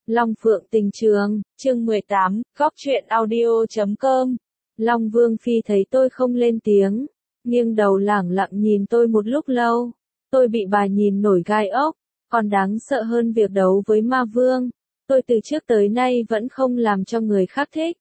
Long Phượng Tình Trường, chương 18, góc truyện audio.com. Long Vương Phi thấy tôi không lên tiếng, nghiêng đầu lẳng lặng nhìn tôi một lúc lâu. Tôi bị bà nhìn nổi gai ốc, còn đáng sợ hơn việc đấu với ma vương. Tôi từ trước tới nay vẫn không làm cho người khác thích.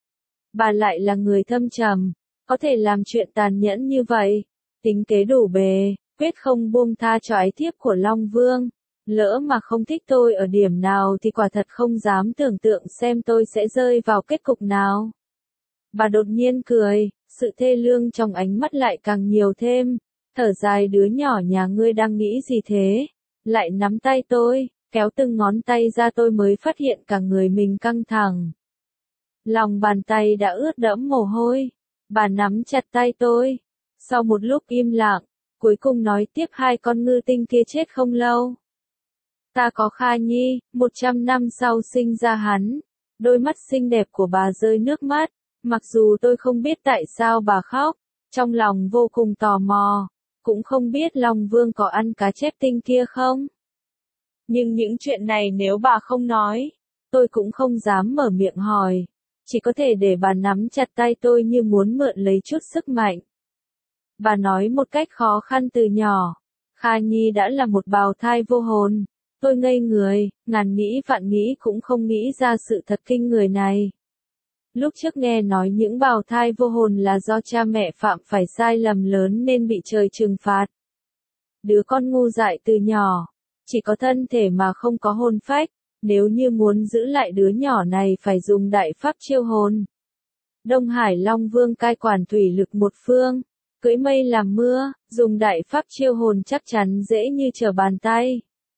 Bà lại là người thâm trầm, có thể làm chuyện tàn nhẫn như vậy, tính kế đủ bề, quyết không buông tha cho ái thiếp của Long Vương. Lỡ mà không thích tôi ở điểm nào thì quả thật không dám tưởng tượng xem tôi sẽ rơi vào kết cục nào. Bà đột nhiên cười, sự thê lương trong ánh mắt lại càng nhiều thêm, thở dài đứa nhỏ nhà ngươi đang nghĩ gì thế, lại nắm tay tôi, kéo từng ngón tay ra tôi mới phát hiện cả người mình căng thẳng. Lòng bàn tay đã ướt đẫm mồ hôi, bà nắm chặt tay tôi, sau một lúc im lặng, cuối cùng nói tiếp hai con ngư tinh kia chết không lâu. Ta có Kha Nhi, 100 năm sau sinh ra hắn. Đôi mắt xinh đẹp của bà rơi nước mắt, mặc dù tôi không biết tại sao bà khóc, trong lòng vô cùng tò mò, cũng không biết Long Vương có ăn cá chép tinh kia không. Nhưng những chuyện này nếu bà không nói, tôi cũng không dám mở miệng hỏi, chỉ có thể để bà nắm chặt tay tôi như muốn mượn lấy chút sức mạnh. Bà nói một cách khó khăn từ nhỏ, Kha Nhi đã là một bào thai vô hồn. Tôi ngây người, ngàn nghĩ vạn nghĩ cũng không nghĩ ra sự thật kinh người này. Lúc trước nghe nói những bào thai vô hồn là do cha mẹ phạm phải sai lầm lớn nên bị trời trừng phạt. Đứa con ngu dại từ nhỏ, chỉ có thân thể mà không có hồn phách, nếu như muốn giữ lại đứa nhỏ này phải dùng đại pháp chiêu hồn. Đông Hải Long Vương cai quản thủy lực một phương, cưỡi mây làm mưa, dùng đại pháp chiêu hồn chắc chắn dễ như trở bàn tay.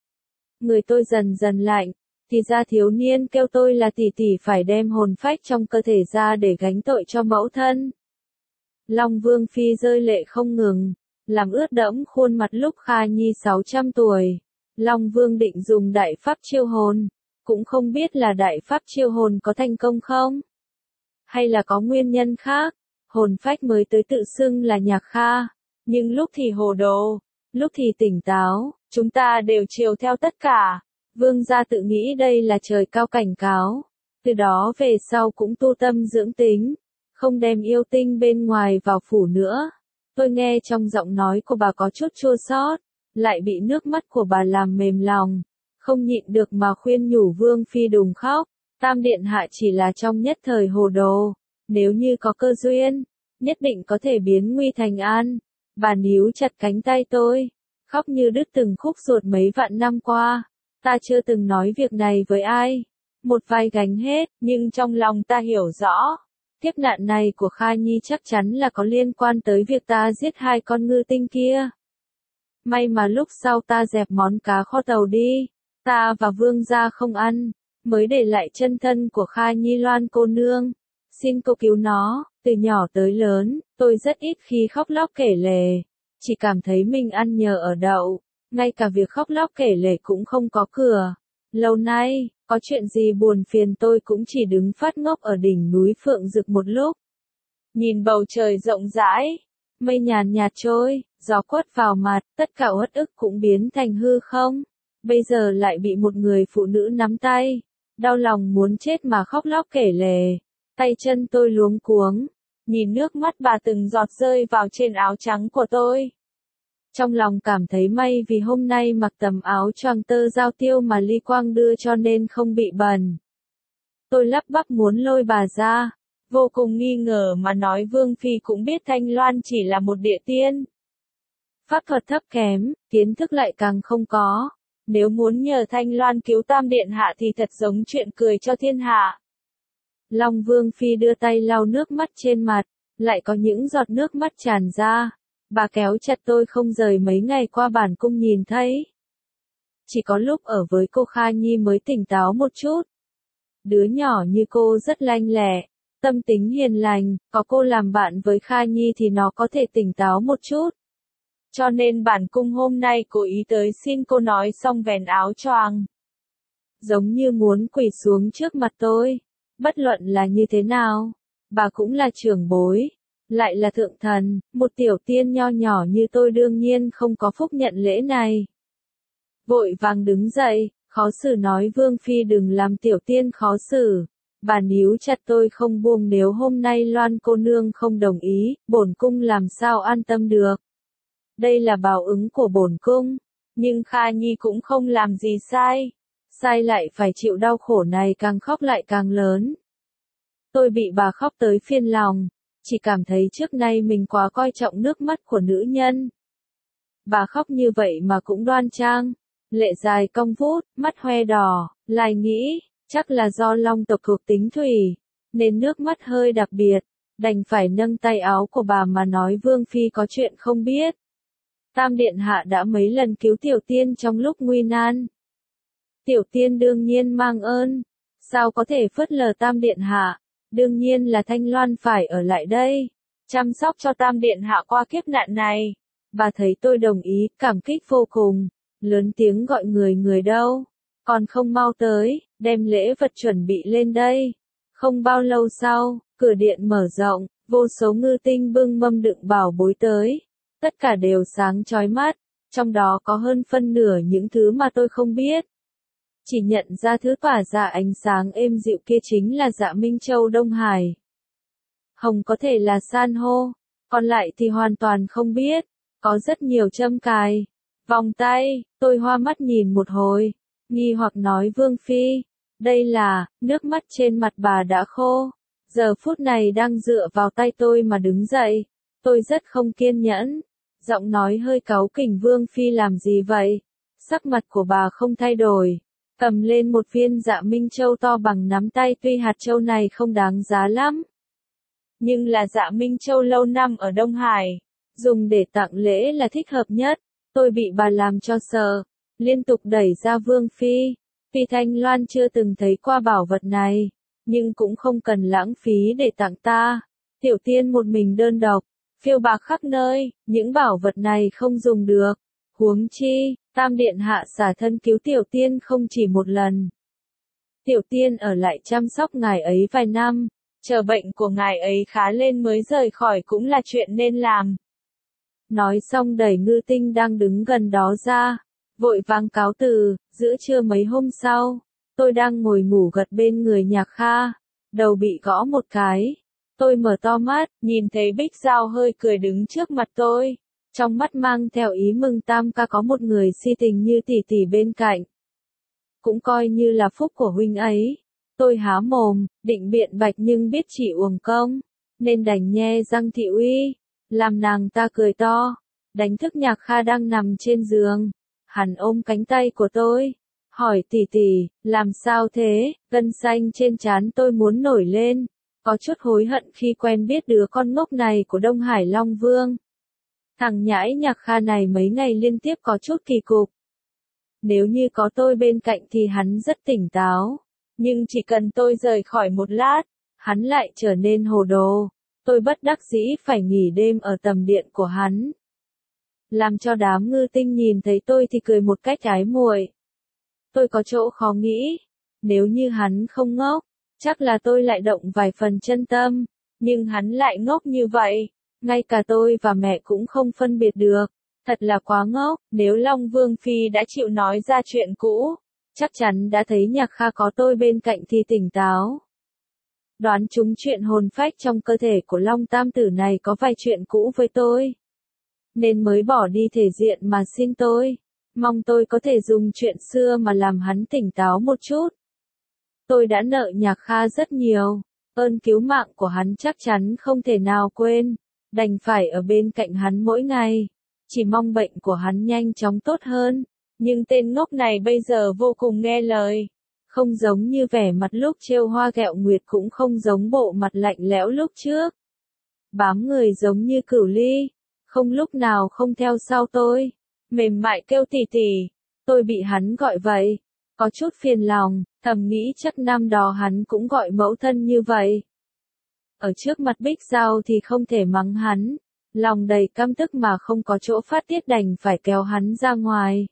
Người tôi dần dần lạnh, thì ra thiếu niên kêu tôi là tỷ tỷ phải đem hồn phách trong cơ thể ra để gánh tội cho mẫu thân. Long Vương Phi rơi lệ không ngừng, làm ướt đẫm khuôn mặt lúc Kha Nhi 600 tuổi. Long Vương định dùng đại pháp chiêu hồn, cũng không biết là đại pháp chiêu hồn có thành công không? Hay là có nguyên nhân khác, hồn phách mới tới tự xưng là Nhạc Kha, nhưng lúc thì hồ đồ, lúc thì tỉnh táo. Chúng ta đều chiều theo tất cả. Vương gia tự nghĩ đây là trời cao cảnh cáo. Từ đó về sau cũng tu tâm dưỡng tính. Không đem yêu tinh bên ngoài vào phủ nữa. Tôi nghe trong giọng nói của bà có chút chua xót, lại bị nước mắt của bà làm mềm lòng. Không nhịn được mà khuyên nhủ Vương Phi đừng khóc. Tam Điện Hạ chỉ là trong nhất thời hồ đồ. Nếu như có cơ duyên, nhất định có thể biến nguy thành an. Bà níu chặt cánh tay tôi, khóc như đứt từng khúc ruột mấy vạn năm qua. Ta chưa từng nói việc này với ai. Một vai gánh hết, nhưng trong lòng ta hiểu rõ. Kiếp nạn này của Kha Nhi chắc chắn là có liên quan tới việc ta giết hai con ngư tinh kia. May mà lúc sau ta dẹp món cá kho tàu đi. Ta và Vương gia không ăn, mới để lại chân thân của Kha Nhi Loan cô nương. Xin cô cứu nó. Từ nhỏ tới lớn, tôi rất ít khi khóc lóc kể lể. Chỉ cảm thấy mình ăn nhờ ở đậu, ngay cả việc khóc lóc kể lể cũng không có cửa. Lâu nay, có chuyện gì buồn phiền tôi cũng chỉ đứng phát ngốc ở đỉnh núi Phượng Dực một lúc. Nhìn bầu trời rộng rãi, mây nhàn nhạt trôi, gió quất vào mặt, tất cả uất ức cũng biến thành hư không. Bây giờ lại bị một người phụ nữ nắm tay, đau lòng muốn chết mà khóc lóc kể lể. Tay chân tôi luống cuống. Nhìn nước mắt bà từng giọt rơi vào trên áo trắng của tôi. Trong lòng cảm thấy may vì hôm nay mặc tấm áo choàng tơ giao tiêu mà Ly Quang đưa cho nên không bị bẩn. Tôi lắp bắp muốn lôi bà ra, vô cùng nghi ngờ mà nói Vương Phi cũng biết Thanh Loan chỉ là một địa tiên. Pháp thuật thấp kém, kiến thức lại càng không có. Nếu muốn nhờ Thanh Loan cứu Tam Điện Hạ thì thật giống chuyện cười cho thiên hạ. Long Vương Phi đưa tay lau nước mắt trên mặt, lại có những giọt nước mắt tràn ra. Bà kéo chặt tôi không rời mấy ngày qua bản cung nhìn thấy. Chỉ có lúc ở với cô Kha Nhi mới tỉnh táo một chút. Đứa nhỏ như cô rất lanh lẹ, tâm tính hiền lành, có cô làm bạn với Kha Nhi thì nó có thể tỉnh táo một chút. Cho nên bản cung hôm nay cố ý tới xin cô nói xong vén áo choàng. Giống như muốn quỳ xuống trước mặt tôi. Bất luận là như thế nào, bà cũng là trưởng bối, lại là thượng thần, một tiểu tiên nho nhỏ như tôi đương nhiên không có phúc nhận lễ này. Vội vàng đứng dậy, khó xử nói Vương Phi đừng làm Tiểu Tiên khó xử. Bà níu chặt tôi không buông, nếu hôm nay Loan cô nương không đồng ý, bổn cung làm sao an tâm được. Đây là báo ứng của bổn cung, nhưng Kha Nhi cũng không làm gì sai. Sai lại phải chịu đau khổ này, càng khóc lại càng lớn. Tôi bị bà khóc tới phiền lòng, chỉ cảm thấy trước nay mình quá coi trọng nước mắt của nữ nhân. Bà khóc như vậy mà cũng đoan trang, lệ dài cong vút, mắt hoe đỏ, lại nghĩ, chắc là do Long tộc thuộc tính thủy, nên nước mắt hơi đặc biệt, đành phải nâng tay áo của bà mà nói Vương Phi có chuyện không biết. Tam Điện Hạ đã mấy lần cứu Tiểu Tiên trong lúc nguy nan. Tiểu Tiên đương nhiên mang ơn, sao có thể phớt lờ Tam Điện Hạ, đương nhiên là Thanh Loan phải ở lại đây, chăm sóc cho Tam Điện Hạ qua kiếp nạn này. Bà thấy tôi đồng ý, cảm kích vô cùng, lớn tiếng gọi người đâu, còn không mau tới, đem lễ vật chuẩn bị lên đây. Không bao lâu sau, cửa điện mở rộng, vô số ngư tinh bưng mâm đựng bảo bối tới. Tất cả đều sáng chói mắt, trong đó có hơn phân nửa những thứ mà tôi không biết. Chỉ nhận ra thứ tỏa ra ánh sáng êm dịu kia chính là Dạ Minh Châu Đông Hải. Hồng có thể là san hô, còn lại thì hoàn toàn không biết. Có rất nhiều châm cài, vòng tay, tôi hoa mắt nhìn một hồi, nghi hoặc nói Vương Phi, đây là, nước mắt trên mặt bà đã khô, giờ phút này đang dựa vào tay tôi mà đứng dậy, tôi rất không kiên nhẫn, giọng nói hơi cáu kỉnh Vương Phi làm gì vậy, sắc mặt của bà không thay đổi, cầm lên một viên Dạ Minh Châu to bằng nắm tay, tuy hạt châu này không đáng giá lắm, nhưng là Dạ Minh Châu lâu năm ở Đông Hải. Dùng để tặng lễ là thích hợp nhất, tôi bị bà làm cho sợ, liên tục đẩy ra Vương Phi, Phi Thanh Loan chưa từng thấy qua bảo vật này, nhưng cũng không cần lãng phí để tặng ta, Tiểu Tiên một mình đơn độc, phiêu bạc khắp nơi, những bảo vật này không dùng được, huống chi, Tam Điện Hạ xả thân cứu Tiểu Tiên không chỉ một lần. Tiểu Tiên ở lại chăm sóc ngài ấy vài năm, chờ bệnh của ngài ấy khá lên mới rời khỏi cũng là chuyện nên làm. Nói xong đẩy Ngư Tinh đang đứng gần đó ra, vội vàng cáo từ. Giữa trưa mấy hôm sau, tôi đang ngồi ngủ gật bên người Nhạc Kha, đầu bị gõ một cái. Tôi mở to mắt, nhìn thấy Bích Giao hơi cười đứng trước mặt tôi, trong mắt mang theo ý mừng, Tam ca có một người si tình như tỷ tỷ bên cạnh. Cũng coi như là phúc của huynh ấy. Tôi há mồm, định biện bạch nhưng biết chỉ uổng công, nên đành nhe răng thị uy. Làm nàng ta cười to, đánh thức Nhạc Kha đang nằm trên giường. Hắn ôm cánh tay của tôi, hỏi tỷ tỷ, làm sao thế, gân xanh trên trán tôi muốn nổi lên, có chút hối hận khi quen biết đứa con ngốc này của Đông Hải Long Vương. Thằng nhãi Nhạc Kha này mấy ngày liên tiếp có chút kỳ cục. Nếu như có tôi bên cạnh thì hắn rất tỉnh táo, nhưng chỉ cần tôi rời khỏi một lát, hắn lại trở nên hồ đồ. Tôi bất đắc dĩ phải nghỉ đêm ở tầm điện của hắn. Làm cho đám Ngư Tinh nhìn thấy tôi thì cười một cách ái muội. Tôi có chỗ khó nghĩ, nếu như hắn không ngốc, chắc là tôi lại động vài phần chân tâm, nhưng hắn lại ngốc như vậy, ngay cả tôi và mẹ cũng không phân biệt được, thật là quá ngốc. Nếu Long Vương Phi đã chịu nói ra chuyện cũ, chắc chắn đã thấy Nhạc Kha có tôi bên cạnh thì tỉnh táo. Đoán trúng chuyện hồn phách trong cơ thể của Long Tam Tử này có vài chuyện cũ với tôi, nên mới bỏ đi thể diện mà xin tôi, mong tôi có thể dùng chuyện xưa mà làm hắn tỉnh táo một chút. Tôi đã nợ Nhạc Kha rất nhiều, ơn cứu mạng của hắn chắc chắn không thể nào quên, đành phải ở bên cạnh hắn mỗi ngày, chỉ mong bệnh của hắn nhanh chóng tốt hơn, nhưng tên ngốc này bây giờ vô cùng nghe lời. Không giống như vẻ mặt lúc trêu hoa ghẹo nguyệt, cũng không giống bộ mặt lạnh lẽo lúc trước. Bám người giống như Cửu Ly, không lúc nào không theo sau tôi, mềm mại kêu tỷ tỷ. Tôi bị hắn gọi vậy, có chút phiền lòng, thầm nghĩ chắc năm đó hắn cũng gọi mẫu thân như vậy. Ở trước mặt Bích Giao thì không thể mắng hắn, lòng đầy căm tức mà không có chỗ phát tiết, đành phải kéo hắn ra ngoài.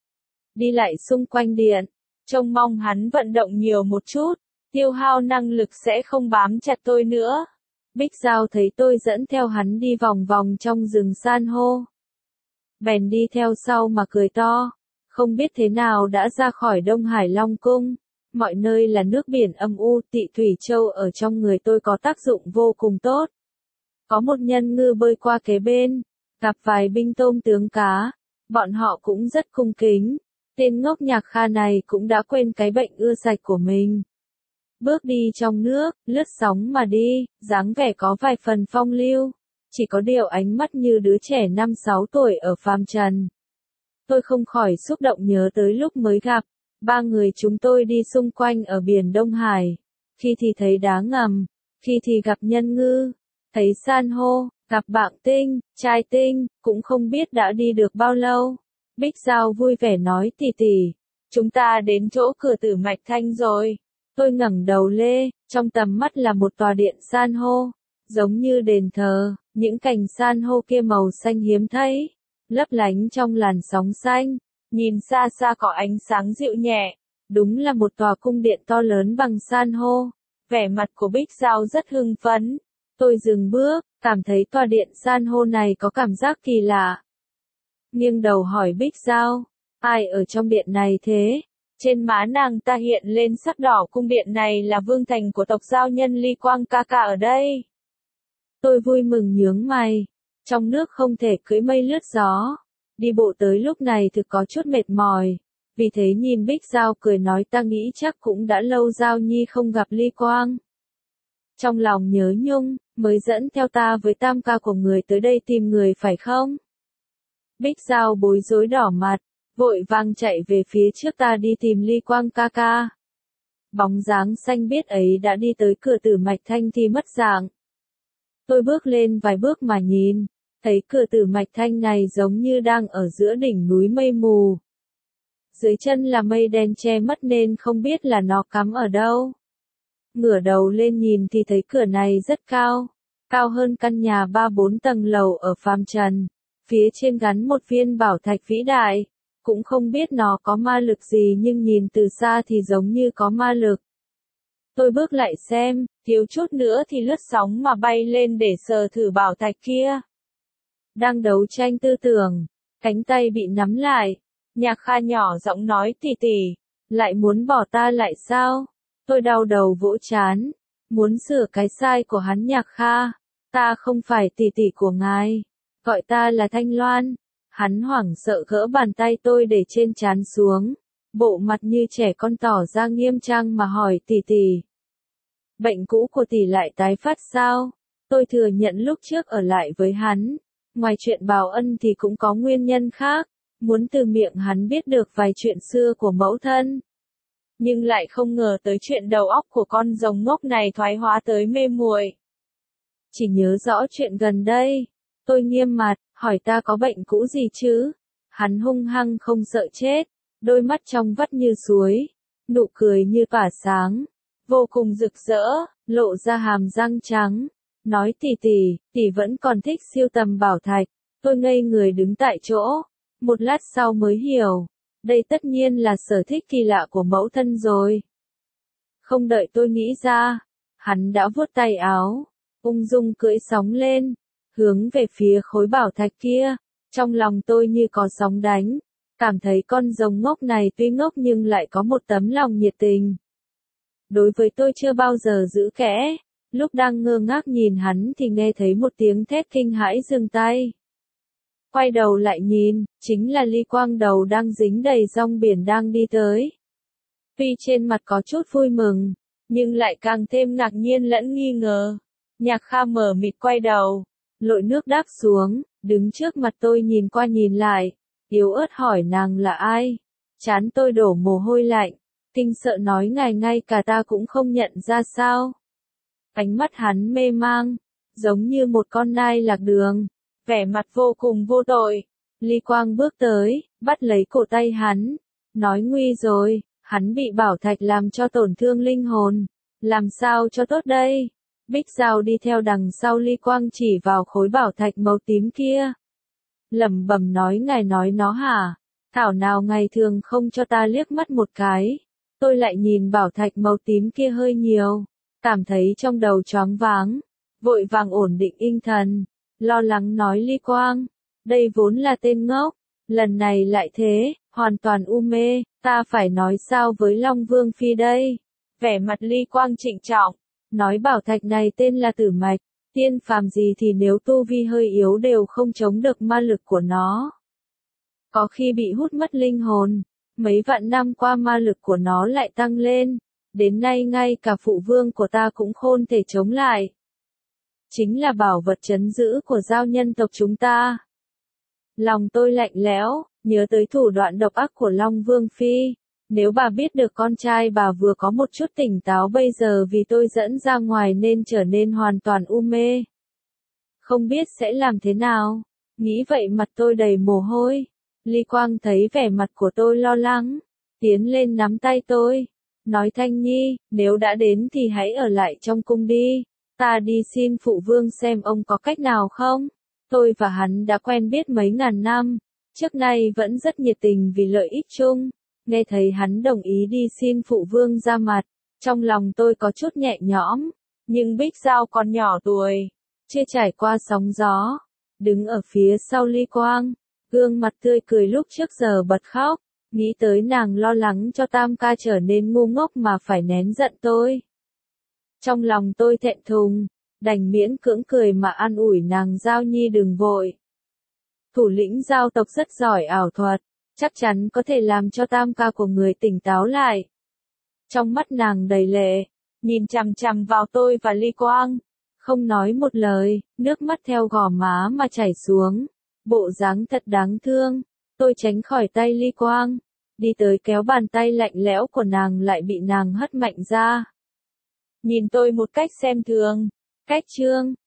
Đi lại xung quanh điện, trông mong hắn vận động nhiều một chút, tiêu hao năng lực sẽ không bám chặt tôi nữa. Bích Giao thấy tôi dẫn theo hắn đi vòng vòng trong rừng san hô, bèn đi theo sau mà cười to, Không biết thế nào đã ra khỏi Đông Hải Long Cung. Mọi nơi là nước biển âm u, Tị Thủy Châu ở trong người tôi có tác dụng vô cùng tốt. Có một nhân ngư bơi qua kế bên, gặp vài binh tôm tướng cá, bọn họ cũng rất cung kính. Tên ngốc Nhạc Kha này cũng đã quên cái bệnh ưa sạch của mình. Bước đi trong nước, lướt sóng mà đi, dáng vẻ có vài phần phong lưu. Chỉ có điều ánh mắt như đứa trẻ 5-6 tuổi ở phàm trần. Tôi không khỏi xúc động nhớ tới lúc mới gặp. 3 người chúng tôi đi xung quanh ở biển Đông Hải. Khi thì thấy đá ngầm, khi thì gặp nhân ngư, thấy san hô, gặp bạng tinh, trai tinh, cũng không biết đã đi được bao lâu. Bích Giao vui vẻ nói tỷ tỷ, chúng ta đến chỗ cửa Tử Mạch Thanh rồi. Tôi ngẩng đầu lê, trong tầm mắt là một tòa điện san hô, giống như đền thờ, những cành san hô kia màu xanh hiếm thấy, lấp lánh trong làn sóng xanh, nhìn xa xa có ánh sáng dịu nhẹ, đúng là một tòa cung điện to lớn bằng san hô. Vẻ mặt của Bích Giao rất hưng phấn. Tôi dừng bước, cảm thấy tòa điện san hô này có cảm giác kỳ lạ. Nghiêng đầu hỏi Bích Giao, ai ở trong điện này thế? Trên má nàng ta hiện lên sắc đỏ, cung điện này là vương thành của tộc giao nhân Ly Quang ca ca ở đây. Tôi vui mừng nhướng mày, trong nước không thể cưỡi mây lướt gió, đi bộ tới lúc này thực có chút mệt mỏi, vì thế nhìn Bích Giao cười nói ta nghĩ chắc cũng đã lâu Giao Nhi không gặp Ly Quang. Trong lòng nhớ nhung, mới dẫn theo ta với tam ca của người tới đây tìm người phải không? Bích Giao bối rối đỏ mặt, vội vàng chạy về phía trước ta đi tìm Ly Quang ca ca. Bóng dáng xanh biếc ấy đã đi tới cửa Tử Mạch Thanh thì mất dạng. Tôi bước lên vài bước mà nhìn, thấy cửa Tử Mạch Thanh này giống như đang ở giữa đỉnh núi mây mù. Dưới chân là mây đen che mất nên không biết là nó cắm ở đâu. Ngửa đầu lên nhìn thì thấy cửa này rất cao, cao hơn căn nhà 3-4 tầng lầu ở phàm trần. Phía trên gắn một viên bảo thạch vĩ đại, cũng không biết nó có ma lực gì nhưng nhìn từ xa thì giống như có ma lực. Tôi bước lại xem, thiếu chút nữa thì lướt sóng mà bay lên để sờ thử bảo thạch kia. Đang đấu tranh tư tưởng, cánh tay bị nắm lại, Nhạc Kha nhỏ giọng nói tỷ tỷ, lại muốn bỏ ta lại sao? Tôi đau đầu vỗ trán, muốn sửa cái sai của hắn. Nhạc Kha, ta không phải tỷ tỷ của ngài, gọi ta là Thanh Loan. Hắn hoảng sợ gỡ bàn tay tôi để trên trán xuống, bộ mặt như trẻ con tỏ ra nghiêm trang mà hỏi tỷ tỷ. Bệnh cũ của tỷ lại tái phát sao? Tôi thừa nhận lúc trước ở lại với hắn, ngoài chuyện báo ân thì cũng có nguyên nhân khác, muốn từ miệng hắn biết được vài chuyện xưa của mẫu thân. Nhưng lại không ngờ tới chuyện đầu óc của con rồng ngốc này thoái hóa tới mê muội. Chỉ nhớ rõ chuyện gần đây. Tôi nghiêm mặt, hỏi ta có bệnh cũ gì chứ? Hắn hung hăng không sợ chết, đôi mắt trong vắt như suối, nụ cười như tỏa sáng, vô cùng rực rỡ, lộ ra hàm răng trắng, nói tỷ vẫn còn thích siêu tầm bảo thạch. Tôi ngây người đứng tại chỗ, một lát sau mới hiểu, đây tất nhiên là sở thích kỳ lạ của mẫu thân rồi. Không đợi tôi nghĩ ra, hắn đã vuốt tay áo, ung dung cưỡi sóng lên, hướng về phía khối bảo thạch kia. Trong lòng tôi như có sóng đánh, cảm thấy con rồng ngốc này tuy ngốc nhưng lại có một tấm lòng nhiệt tình. Đối với tôi chưa bao giờ giữ kẽ, lúc đang ngơ ngác nhìn hắn thì nghe thấy một tiếng thét kinh hãi dừng tay. Quay đầu lại nhìn, chính là Ly Quang đầu đang dính đầy rong biển đang đi tới. Tuy trên mặt có chút vui mừng, nhưng lại càng thêm ngạc nhiên lẫn nghi ngờ. Nhạc Kha mờ mịt quay đầu, lội nước đáp xuống, đứng trước mặt tôi nhìn qua nhìn lại, yếu ớt hỏi nàng là ai. Trán tôi đổ mồ hôi lạnh, kinh sợ nói ngài ngay cả ta cũng không nhận ra sao. Ánh mắt hắn mê mang, giống như một con nai lạc đường, vẻ mặt vô cùng vô tội. Ly Quang bước tới, bắt lấy cổ tay hắn, nói nguy rồi, hắn bị bảo thạch làm cho tổn thương linh hồn, làm sao cho tốt đây? Bích Giao đi theo đằng sau Ly Quang chỉ vào khối bảo thạch màu tím kia. Lẩm bẩm nói ngài nói nó hả? Thảo nào ngày thường không cho ta liếc mắt một cái. Tôi lại nhìn bảo thạch màu tím kia hơi nhiều, cảm thấy trong đầu choáng váng, vội vàng ổn định tinh thần, lo lắng nói Ly Quang, đây vốn là tên ngốc, lần này lại thế, hoàn toàn u mê, ta phải nói sao với Long Vương Phi đây? Vẻ mặt Ly Quang trịnh trọng, nói bảo thạch này tên là tử mạch, tiên phàm gì thì nếu tu vi hơi yếu đều không chống được ma lực của nó. Có khi bị hút mất linh hồn, mấy vạn năm qua ma lực của nó lại tăng lên, đến nay ngay cả phụ vương của ta cũng không thể chống lại. Chính là bảo vật trấn giữ của giao nhân tộc chúng ta. Lòng tôi lạnh lẽo, nhớ tới thủ đoạn độc ác của Long Vương Phi. Nếu bà biết được con trai bà vừa có một chút tỉnh táo bây giờ vì tôi dẫn ra ngoài nên trở nên hoàn toàn u mê. Không biết sẽ làm thế nào. Nghĩ vậy mặt tôi đầy mồ hôi. Ly Quang thấy vẻ mặt của tôi lo lắng, tiến lên nắm tay tôi, nói Thanh Nhi, nếu đã đến thì hãy ở lại trong cung đi, ta đi xin phụ vương xem ông có cách nào không. Tôi và hắn đã quen biết mấy ngàn năm, trước nay vẫn rất nhiệt tình vì lợi ích chung, nghe thấy hắn đồng ý đi xin phụ vương ra mặt, trong lòng tôi có chút nhẹ nhõm, nhưng Bích Giao còn nhỏ tuổi, chưa trải qua sóng gió, đứng ở phía sau Ly Quang. Gương mặt tươi cười lúc trước giờ bật khóc, nghĩ tới nàng lo lắng cho Tam ca trở nên ngu ngốc mà phải nén giận tôi. Trong lòng tôi thẹn thùng, đành miễn cưỡng cười mà an ủi nàng Giao Nhi đừng vội. Thủ lĩnh giao tộc rất giỏi ảo thuật, chắc chắn có thể làm cho Tam ca của người tỉnh táo lại. Trong mắt nàng đầy lệ, nhìn chằm chằm vào tôi và Ly Quang, không nói một lời, nước mắt theo gò má mà chảy xuống. Bộ dáng thật đáng thương, tôi tránh khỏi tay Ly Quang, đi tới kéo bàn tay lạnh lẽo của nàng lại bị nàng hất mạnh ra. Nhìn tôi một cách xem thường, cách trương,